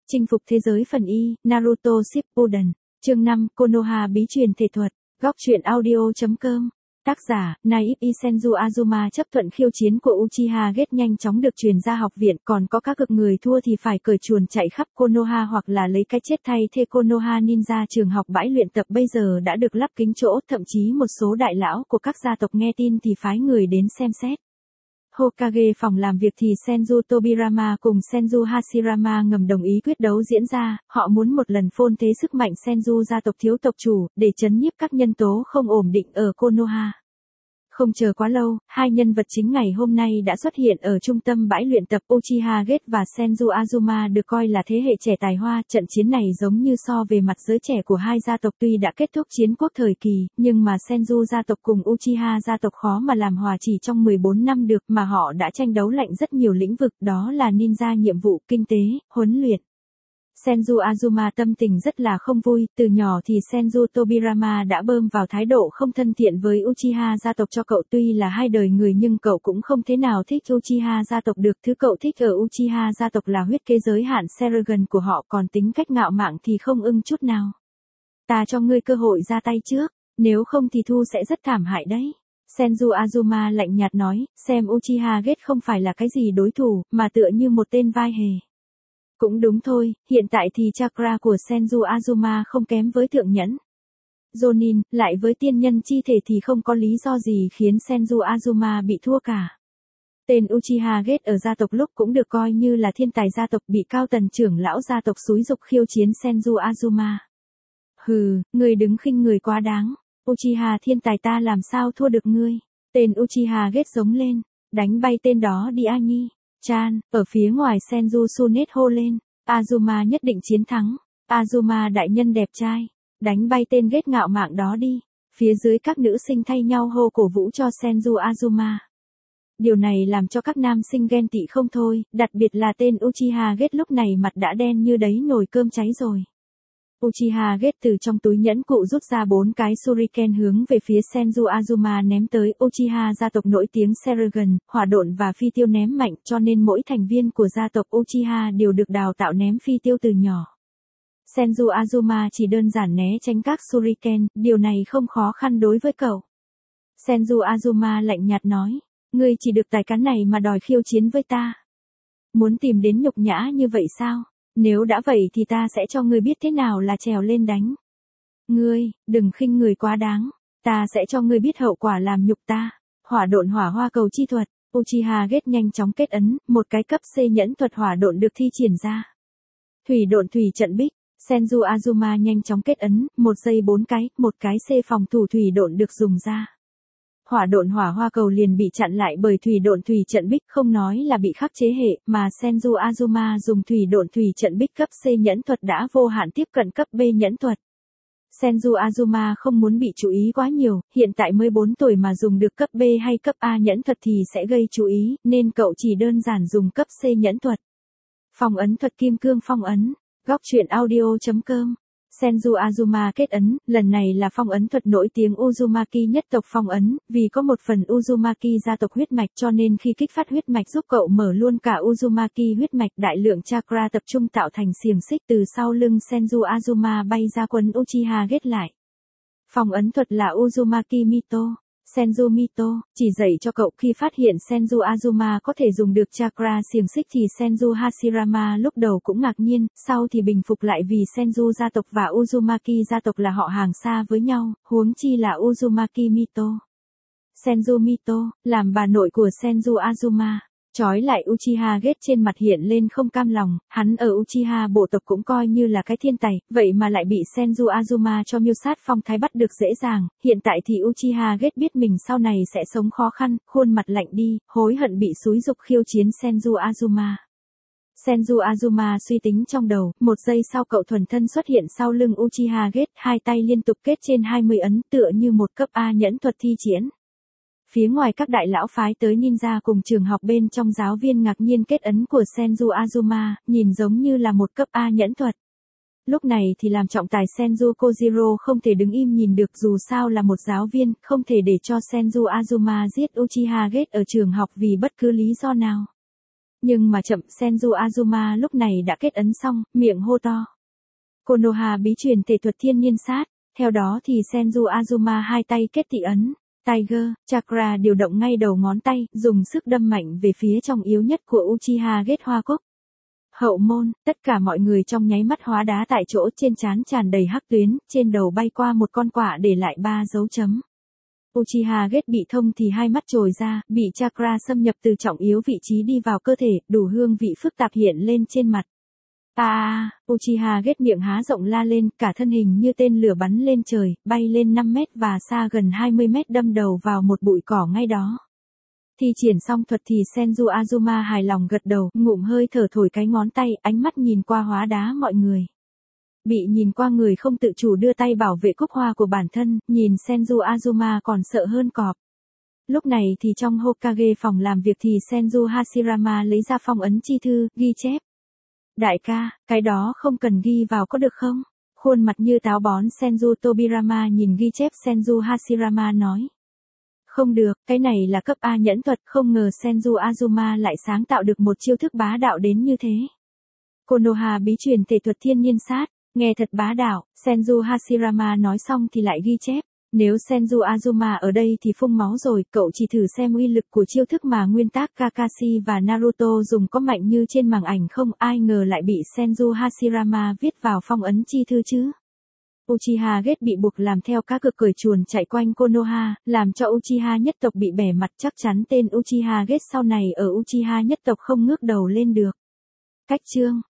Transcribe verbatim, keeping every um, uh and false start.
Chinh phục thế giới phần Y, Naruto Shippuden. Chương năm, Konoha bí truyền thể thuật. Góc truyện audio chấm com. Tác giả, Naive Senju Azuma chấp thuận khiêu chiến của Uchiha Gate nhanh chóng được truyền ra học viện, còn có các cực người thua thì phải cởi chuồn chạy khắp Konoha hoặc là lấy cái chết thay thế. Konoha Ninja trường học bãi luyện tập bây giờ đã được lắp kính chỗ, thậm chí một số đại lão của các gia tộc nghe tin thì phái người đến xem xét. Hokage phòng làm việc thì Senju Tobirama cùng Senju Hashirama ngầm đồng ý quyết đấu diễn ra, họ muốn một lần phôn thế sức mạnh Senju gia tộc thiếu tộc chủ, để chấn nhiếp các nhân tố không ổn định ở Konoha. Không chờ quá lâu, hai nhân vật chính ngày hôm nay đã xuất hiện ở trung tâm bãi luyện tập. Uchiha Gate và Senju Azuma được coi là thế hệ trẻ tài hoa, trận chiến này giống như so về mặt giới trẻ của hai gia tộc tuy đã kết thúc chiến quốc thời kỳ, nhưng mà Senju gia tộc cùng Uchiha gia tộc khó mà làm hòa chỉ trong mười bốn năm được, mà họ đã tranh đấu lạnh rất nhiều lĩnh vực, đó là ninja, nhiệm vụ, kinh tế, huấn luyện. Senju Azuma tâm tình rất là không vui, từ nhỏ thì Senju Tobirama đã bơm vào thái độ không thân thiện với Uchiha gia tộc cho cậu, tuy là hai đời người nhưng cậu cũng không thế nào thích Uchiha gia tộc được. Thứ cậu thích ở Uchiha gia tộc là huyết kế giới hạn Sharingan của họ, còn tính cách ngạo mạn thì không ưng chút nào. Ta cho ngươi cơ hội ra tay trước, nếu không thì thu sẽ rất thảm hại đấy. Senju Azuma lạnh nhạt nói, xem Uchiha Gate không phải là cái gì đối thủ, mà tựa như một tên vai hề. Cũng đúng thôi, hiện tại thì chakra của Senju Azuma không kém với thượng nhẫn Jonin, lại với tiên nhân chi thể thì không có lý do gì khiến Senju Azuma bị thua cả. Tên Uchiha Gate ở gia tộc lúc cũng được coi như là thiên tài gia tộc, bị cao tầng trưởng lão gia tộc xúi giục khiêu chiến Senju Azuma. Hừ, ngươi đứng khinh người quá đáng, Uchiha thiên tài ta làm sao thua được ngươi. Tên Uchiha Gate giống lên, đánh bay tên đó đi a nhi. Chan, ở phía ngoài Senju Sunet hô lên, Azuma nhất định chiến thắng, Azuma đại nhân đẹp trai, đánh bay tên Gate ngạo mạn đó đi. Phía dưới các nữ sinh thay nhau hô cổ vũ cho Senju Azuma. Điều này làm cho các nam sinh ghen tị không thôi, đặc biệt là tên Uchiha Gate lúc này mặt đã đen như đấy nồi cơm cháy rồi. Uchiha Gate từ trong túi nhẫn cụ rút ra bốn cái shuriken hướng về phía Senju Azuma ném tới. Uchiha gia tộc nổi tiếng Sharingan, hỏa độn và phi tiêu ném mạnh, cho nên mỗi thành viên của gia tộc Uchiha đều được đào tạo ném phi tiêu từ nhỏ. Senju Azuma chỉ đơn giản né tránh các shuriken, điều này không khó khăn đối với cậu. Senju Azuma lạnh nhạt nói, ngươi chỉ được tài cán này mà đòi khiêu chiến với ta. Muốn tìm đến nhục nhã như vậy sao? Nếu đã vậy thì ta sẽ cho ngươi biết thế nào là trèo lên đánh. Ngươi, đừng khinh người quá đáng, ta sẽ cho ngươi biết hậu quả làm nhục ta. Hỏa độn hỏa hoa cầu chi thuật, Uchiha Gate nhanh chóng kết ấn, một cái cấp C nhẫn thuật hỏa độn được thi triển ra. Thủy độn thủy trận bích, Senju Azuma nhanh chóng kết ấn, một giây bốn cái, một cái C phòng thủ thủy độn được dùng ra. Hỏa độn hỏa hoa cầu liền bị chặn lại bởi thủy độn thủy trận bích, không nói là bị khắc chế hệ, mà Senju Azuma dùng thủy độn thủy trận bích cấp C nhẫn thuật đã vô hạn tiếp cận cấp B nhẫn thuật. Senju Azuma không muốn bị chú ý quá nhiều, hiện tại mới bốn tuổi mà dùng được cấp B hay cấp A nhẫn thuật thì sẽ gây chú ý, nên cậu chỉ đơn giản dùng cấp C nhẫn thuật. Phong ấn thuật kim cương phong ấn, góc truyện audio chấm com. Senju Azuma kết ấn, lần này là phong ấn thuật nổi tiếng Uzumaki nhất tộc phong ấn, vì có một phần Uzumaki gia tộc huyết mạch cho nên khi kích phát huyết mạch giúp cậu mở luôn cả Uzumaki huyết mạch, đại lượng chakra tập trung tạo thành xiềng xích từ sau lưng Senju Azuma bay ra quấn Uchiha Gate lại. Phong ấn thuật là Uzumaki Mito. Senju Mito, chỉ dạy cho cậu. Khi phát hiện Senju Azuma có thể dùng được chakra xiềng xích thì Senju Hashirama lúc đầu cũng ngạc nhiên, sau thì bình phục lại vì Senju gia tộc và Uzumaki gia tộc là họ hàng xa với nhau, huống chi là Uzumaki Mito. Senju Mito, làm bà nội của Senju Azuma, trói lại Uchiha Gate trên mặt hiện lên không cam lòng, hắn ở Uchiha bộ tộc cũng coi như là cái thiên tài, vậy mà lại bị Senju Azuma cho miêu sát phong thái bắt được dễ dàng, hiện tại thì Uchiha Gate biết mình sau này sẽ sống khó khăn, khuôn mặt lạnh đi, hối hận bị xúi giục khiêu chiến Senju Azuma. Senju Azuma suy tính trong đầu, một giây sau cậu thuần thân xuất hiện sau lưng Uchiha Gate, hai tay liên tục kết trên hai mươi ấn tựa như một cấp A nhẫn thuật thi triển. Phía ngoài các đại lão phái tới ninja cùng trường học bên trong giáo viên ngạc nhiên kết ấn của Senju Azuma, nhìn giống như là một cấp A nhẫn thuật. Lúc này thì làm trọng tài Senju Kojiro không thể đứng im nhìn được, dù sao là một giáo viên, không thể để cho Senju Azuma giết Uchiha Gate ở trường học vì bất cứ lý do nào. Nhưng mà chậm, Senju Azuma lúc này đã kết ấn xong, miệng hô to. Konoha bí truyền thể thuật thiên nhiên sát, theo đó thì Senju Azuma hai tay kết tị ấn, Tiger, Chakra điều động ngay đầu ngón tay, dùng sức đâm mạnh về phía trong yếu nhất của Uchiha Get Hoa Cúc. Hậu môn, tất cả mọi người trong nháy mắt hóa đá tại chỗ, trên trán tràn đầy hắc tuyến, trên đầu bay qua một con quạ để lại ba dấu chấm. Uchiha Get bị thông thì hai mắt trồi ra, bị chakra xâm nhập từ trọng yếu vị trí đi vào cơ thể, đủ hương vị phức tạp hiện lên trên mặt. À, à, Uchiha Get miệng há rộng la lên, cả thân hình như tên lửa bắn lên trời, bay lên năm mét và xa gần hai mươi mét đâm đầu vào một bụi cỏ ngay đó. Thi triển xong thuật thì Senju Azuma hài lòng gật đầu, ngụm hơi thở thổi cái ngón tay, ánh mắt nhìn qua hóa đá mọi người. Bị nhìn qua người không tự chủ đưa tay bảo vệ cúc hoa của bản thân, nhìn Senju Azuma còn sợ hơn cọp. Lúc này thì trong Hokage phòng làm việc thì Senju Hashirama lấy ra phong ấn chi thư, ghi chép. Đại ca, cái đó không cần ghi vào có được không? Khuôn mặt như táo bón Senju Tobirama nhìn ghi chép Senju Hashirama nói. Không được, cái này là cấp A nhẫn thuật, không ngờ Senju Azuma lại sáng tạo được một chiêu thức bá đạo đến như thế. Konoha bí truyền thể thuật thiên nhiên sát, nghe thật bá đạo, Senju Hashirama nói xong thì lại ghi chép. Nếu Senju Azuma ở đây thì phun máu rồi, cậu chỉ thử xem uy lực của chiêu thức mà nguyên tác Kakashi và Naruto dùng có mạnh như trên màn ảnh không, ai ngờ lại bị Senju Hashirama viết vào phong ấn chi thư chứ. Uchiha Get bị buộc làm theo cá cực cởi chuồn chạy quanh Konoha, làm cho Uchiha nhất tộc bị bẻ mặt, chắc chắn tên Uchiha Get sau này ở Uchiha nhất tộc không ngước đầu lên được. Cách chương